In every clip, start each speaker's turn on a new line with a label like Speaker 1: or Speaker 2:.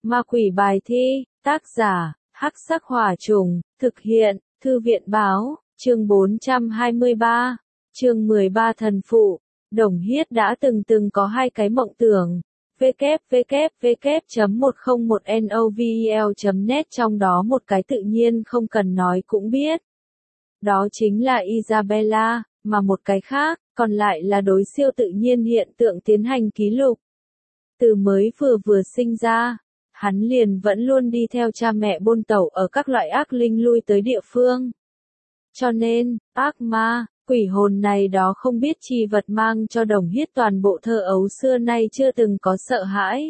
Speaker 1: Ma quỷ bài thi, tác giả, Hắc Sắc Hỏa Trùng, thực hiện, Thư viện Báo, chương 423, chương 13 Thần Phụ. Đồng Hiết đã từng có hai cái mộng tưởng, www.101novel.net, trong đó một cái tự nhiên không cần nói cũng biết. Đó chính là Isabella, mà một cái khác, còn lại là đối siêu tự nhiên hiện tượng tiến hành ký lục. Từ mới vừa sinh ra, hắn liền vẫn luôn đi theo cha mẹ buôn tẩu ở các loại ác linh lui tới địa phương. Cho nên, ác ma, quỷ hồn này đó không biết chi vật mang cho Đồng Hiết toàn bộ thơ ấu xưa nay chưa từng có sợ hãi.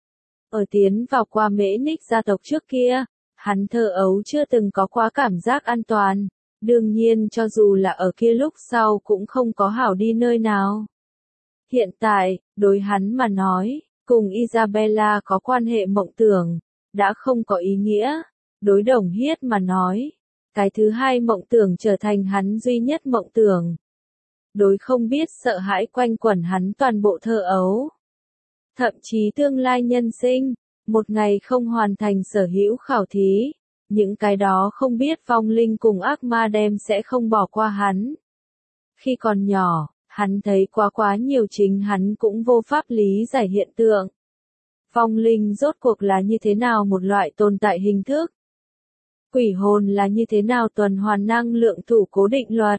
Speaker 1: Ở tiến vào qua Mễ Ních gia tộc trước kia, hắn thơ ấu chưa từng có quá cảm giác an toàn, đương nhiên cho dù là ở kia lúc sau cũng không có hảo đi nơi nào. Hiện tại, đối hắn mà nói, cùng Isabella có quan hệ mộng tưởng, đã không có ý nghĩa. Đối Đồng Hiết mà nói, cái thứ hai mộng tưởng trở thành hắn duy nhất mộng tưởng. Đối không biết sợ hãi quanh quẩn hắn toàn bộ thơ ấu. Thậm chí tương lai nhân sinh, một ngày không hoàn thành sở hữu khảo thí, những cái đó không biết vong linh cùng ác ma đem sẽ không bỏ qua hắn. Khi còn nhỏ, hắn thấy quá nhiều chính hắn cũng vô pháp lý giải hiện tượng. Vong linh rốt cuộc là như thế nào một loại tồn tại hình thức? Quỷ hồn là như thế nào tuần hoàn năng lượng thủ cố định luật?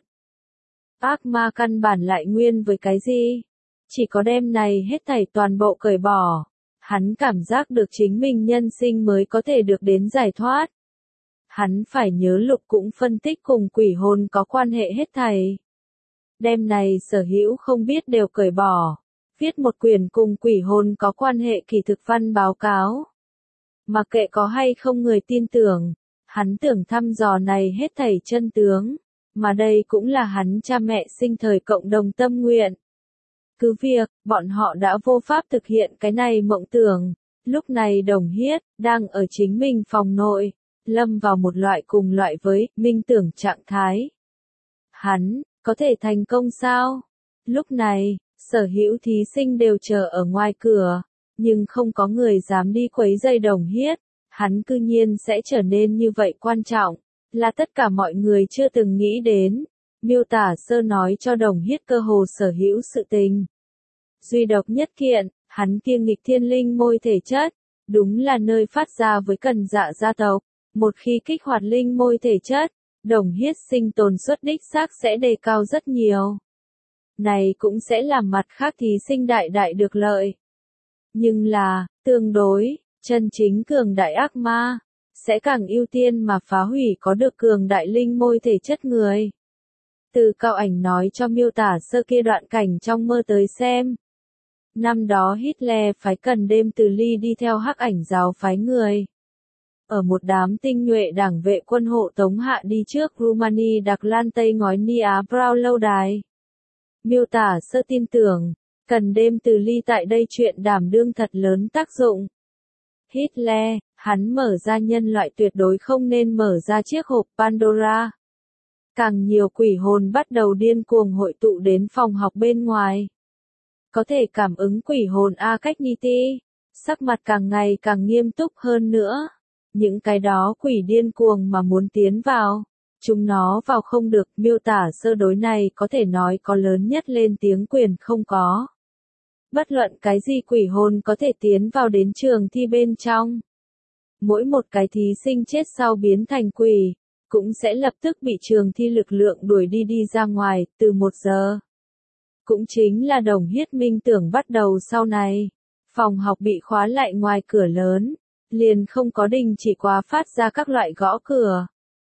Speaker 1: Ác ma căn bản lại nguyên với cái gì? Chỉ có đem này hết thảy toàn bộ cởi bỏ, hắn cảm giác được chính mình nhân sinh mới có thể được đến giải thoát. Hắn phải nhớ lục cũng phân tích cùng quỷ hồn có quan hệ hết thảy. Đem này sở hữu không biết đều cởi bỏ, viết một quyển cùng quỷ hồn có quan hệ kỳ thực văn báo cáo. Mặc kệ có hay không người tin tưởng, hắn tưởng thăm dò này hết thảy chân tướng, mà đây cũng là hắn cha mẹ sinh thời cộng đồng tâm nguyện. Cứ việc, bọn họ đã vô pháp thực hiện cái này mộng tưởng, lúc này Đồng Hiết, đang ở chính mình phòng nội, lâm vào một loại cùng loại với, minh tưởng trạng thái. Hắn, có thể thành công sao? Lúc này, sở hữu thí sinh đều chờ ở ngoài cửa, nhưng không có người dám đi quấy rầy Đồng Hiết, hắn cư nhiên sẽ trở nên như vậy quan trọng, là tất cả mọi người chưa từng nghĩ đến. Miêu tả sơ nói cho Đồng Hiết cơ hồ sở hữu sự tình. Duy độc nhất kiện, hắn kiêng nghịch thiên linh môi thể chất, đúng là nơi phát ra với Cần Dạ gia tộc. Một khi kích hoạt linh môi thể chất, Đồng Hiết sinh tồn suất đích xác sẽ đề cao rất nhiều. Này cũng sẽ làm mặt khác thí sinh đại được lợi. Nhưng là, tương đối, chân chính cường đại ác ma, sẽ càng ưu tiên mà phá hủy có được cường đại linh môi thể chất người. Từ Cao Ảnh nói cho miêu tả sơ kia đoạn cảnh trong mơ tới xem. Năm đó Hitler phái Cần Đêm từ Ly đi theo Hắc Ảnh giáo phái người. Ở một đám tinh nhuệ đảng vệ quân hộ tống hạ đi trước Rumani Đặc Lan Tây ngói Nia Brown lâu đài. Miêu tả sơ tin tưởng, Cần Đêm từ Ly tại đây chuyện đảm đương thật lớn tác dụng. Hitler, hắn mở ra nhân loại tuyệt đối không nên mở ra chiếc hộp Pandora. Càng nhiều quỷ hồn bắt đầu điên cuồng hội tụ đến phòng học bên ngoài. Có thể cảm ứng quỷ hồn A Cách Niti, sắc mặt càng ngày càng nghiêm túc hơn nữa. Những cái đó quỷ điên cuồng mà muốn tiến vào, chúng nó vào không được. Miêu tả sơ đối này có thể nói có lớn nhất lên tiếng quyền không có. Bất luận cái gì quỷ hồn có thể tiến vào đến trường thi bên trong. Mỗi một cái thí sinh chết sau biến thành quỷ, cũng sẽ lập tức bị trường thi lực lượng đuổi đi ra ngoài, từ 1 giờ. Cũng chính là Đồng Hiết minh tưởng bắt đầu sau này. Phòng học bị khóa lại ngoài cửa lớn, liền không có đình chỉ quá phát ra các loại gõ cửa.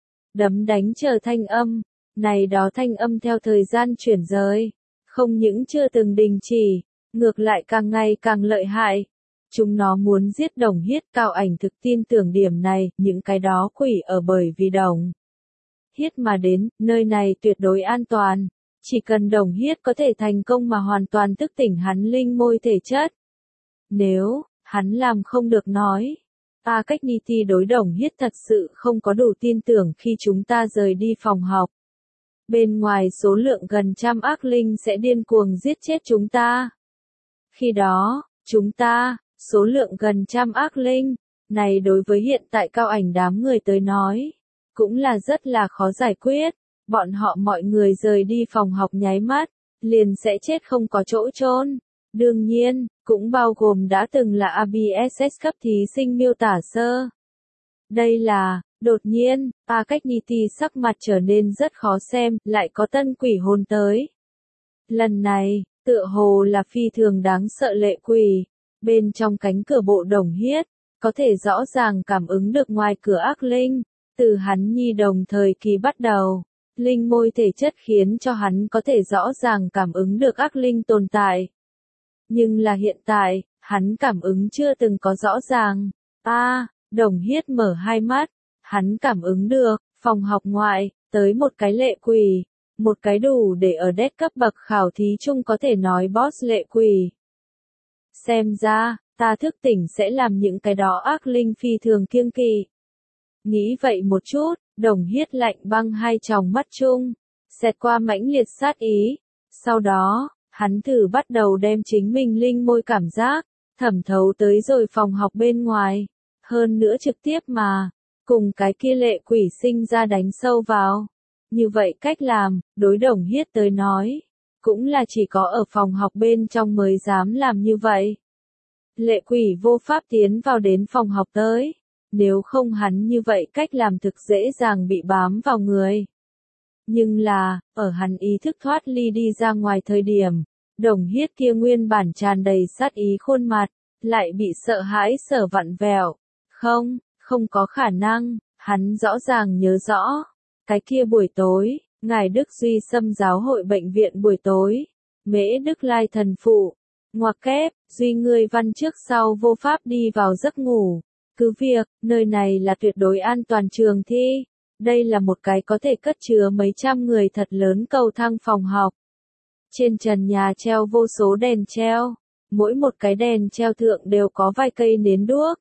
Speaker 1: Đấm đánh chờ thanh âm, này đó thanh âm theo thời gian chuyển rời, không những chưa từng đình chỉ, ngược lại càng ngày càng lợi hại. Chúng nó muốn giết Đồng Hiết. Cao Ảnh thực tin tưởng điểm này, những cái đó quỷ ở bởi vì Đồng Hiết mà đến, nơi này tuyệt đối an toàn. Chỉ cần Đồng Hiết có thể thành công mà hoàn toàn thức tỉnh hắn linh môi thể chất. Nếu, hắn làm không được nói. A Cách Niti đối Đồng Hiết thật sự không có đủ tin tưởng khi chúng ta rời đi phòng học. Bên ngoài số lượng gần 100 ác linh sẽ điên cuồng giết chết chúng ta. Khi đó, chúng ta, số lượng gần 100 ác linh, Này đối với hiện tại Cao Ảnh đám người tới nói, cũng là rất là khó giải quyết, bọn họ mọi người rời đi phòng học nháy mắt, liền sẽ chết không có chỗ chôn. Đương nhiên, cũng bao gồm đã từng là ABSS cấp thí sinh miêu tả sơ. Đây là, đột nhiên, Cách Nhi Ti sắc mặt trở nên rất khó xem, lại có tân quỷ hồn tới. Lần này, tựa hồ là phi thường đáng sợ lệ quỷ, bên trong cánh cửa bộ Đồng Hiết, có thể rõ ràng cảm ứng được ngoài cửa ác linh, từ hắn nhi đồng thời kỳ bắt đầu. Linh môi thể chất khiến cho hắn có thể rõ ràng cảm ứng được ác linh tồn tại. Nhưng là hiện tại, hắn cảm ứng chưa từng có rõ ràng. Đồng Hiết mở hai mắt, hắn cảm ứng được, phòng học ngoại, tới một cái lệ quỷ, một cái đủ để ở đét cấp bậc khảo thí chung có thể nói boss lệ quỷ. Xem ra, ta thức tỉnh sẽ làm những cái đó ác linh phi thường kiêng kỵ. Nghĩ vậy một chút, Đồng Hiết lạnh băng hai tròng mắt chung, xẹt qua mãnh liệt sát ý. Sau đó, hắn thử bắt đầu đem chính mình linh môi cảm giác, thẩm thấu tới rồi phòng học bên ngoài. Hơn nữa trực tiếp mà, cùng cái kia lệ quỷ sinh ra đánh sâu vào. Như vậy cách làm, đối Đồng Hiết tới nói, cũng là chỉ có ở phòng học bên trong mới dám làm như vậy. Lệ quỷ vô pháp tiến vào đến phòng học tới. Nếu không hắn như vậy cách làm thực dễ dàng bị bám vào người. Nhưng là, ở hắn ý thức thoát ly đi ra ngoài thời điểm, Đồng Hiết kia nguyên bản tràn đầy sát ý khuôn mặt, lại bị sợ hãi sở vặn vẹo. Không có khả năng, hắn rõ ràng nhớ rõ. Cái kia buổi tối, Ngài Đức Duy Xâm giáo hội bệnh viện buổi tối, Mễ Đức Lai thần phụ, ngoặc kép, Duy ngươi văn trước sau vô pháp đi vào giấc ngủ. Cứ việc, nơi này là tuyệt đối an toàn trường thi. Đây là một cái có thể cất chứa mấy trăm người thật lớn cầu thang phòng học. Trên trần nhà treo vô số đèn treo. Mỗi một cái đèn treo thượng đều có vài cây nến đuốc.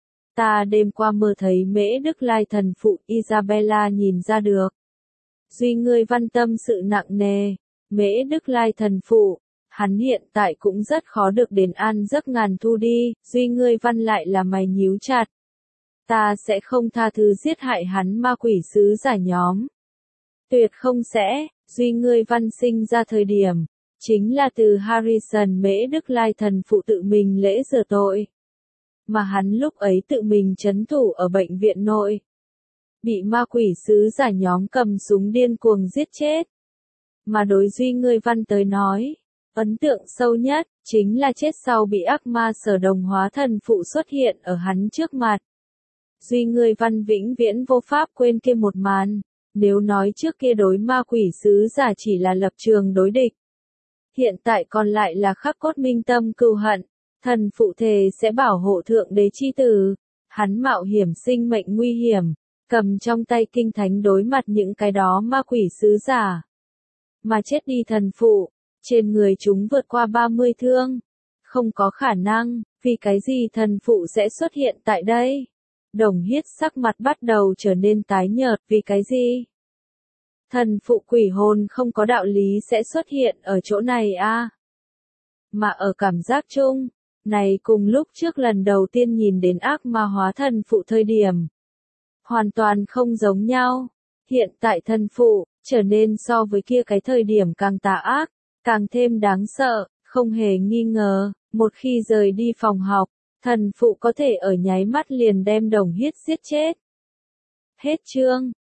Speaker 1: Ta đêm qua mơ thấy Mễ Đức Lai thần phụ Isabella nhìn ra được. Duy ngươi văn tâm sự nặng nề. Mễ Đức Lai thần phụ. Hắn hiện tại cũng rất khó được đến an giấc ngàn thu đi, Duy ngươi văn lại là mày nhíu chặt. Ta sẽ không tha thứ giết hại hắn ma quỷ sứ giả nhóm. Tuyệt không sẽ, Duy ngươi văn sinh ra thời điểm, chính là từ Harrison Mễ Đức Lai thần phụ tự mình lễ rửa tội. Mà hắn lúc ấy tự mình trấn thủ ở bệnh viện nội. Bị ma quỷ sứ giả nhóm cầm súng điên cuồng giết chết. Mà đối Duy ngươi văn tới nói, ấn tượng sâu nhất, chính là chết sau bị ác ma sở đồng hóa thần phụ xuất hiện ở hắn trước mặt. Duy ngươi văn vĩnh viễn vô pháp quên kia một màn, nếu nói trước kia đối ma quỷ sứ giả chỉ là lập trường đối địch. Hiện tại còn lại là khắc cốt minh tâm cừu hận, thần phụ thề sẽ bảo hộ thượng đế chi tử, hắn mạo hiểm sinh mệnh nguy hiểm, cầm trong tay kinh thánh đối mặt những cái đó ma quỷ sứ giả. Mà chết đi thần phụ. Trên người chúng vượt qua 30 thương. Không có khả năng, vì cái gì thần phụ sẽ xuất hiện tại đây? Đồng Hiết sắc mặt bắt đầu trở nên tái nhợt vì cái gì? Thần phụ quỷ hồn không có đạo lý sẽ xuất hiện ở chỗ này Mà ở cảm giác chung, này cùng lúc trước lần đầu tiên nhìn đến ác ma hóa thần phụ thời điểm. Hoàn toàn không giống nhau. Hiện tại thần phụ, trở nên so với kia cái thời điểm càng tà ác. Càng thêm đáng sợ, không hề nghi ngờ, một khi rời đi phòng học, thần phụ có thể ở nháy mắt liền đem Đồng Hiết giết chết. Hết chương.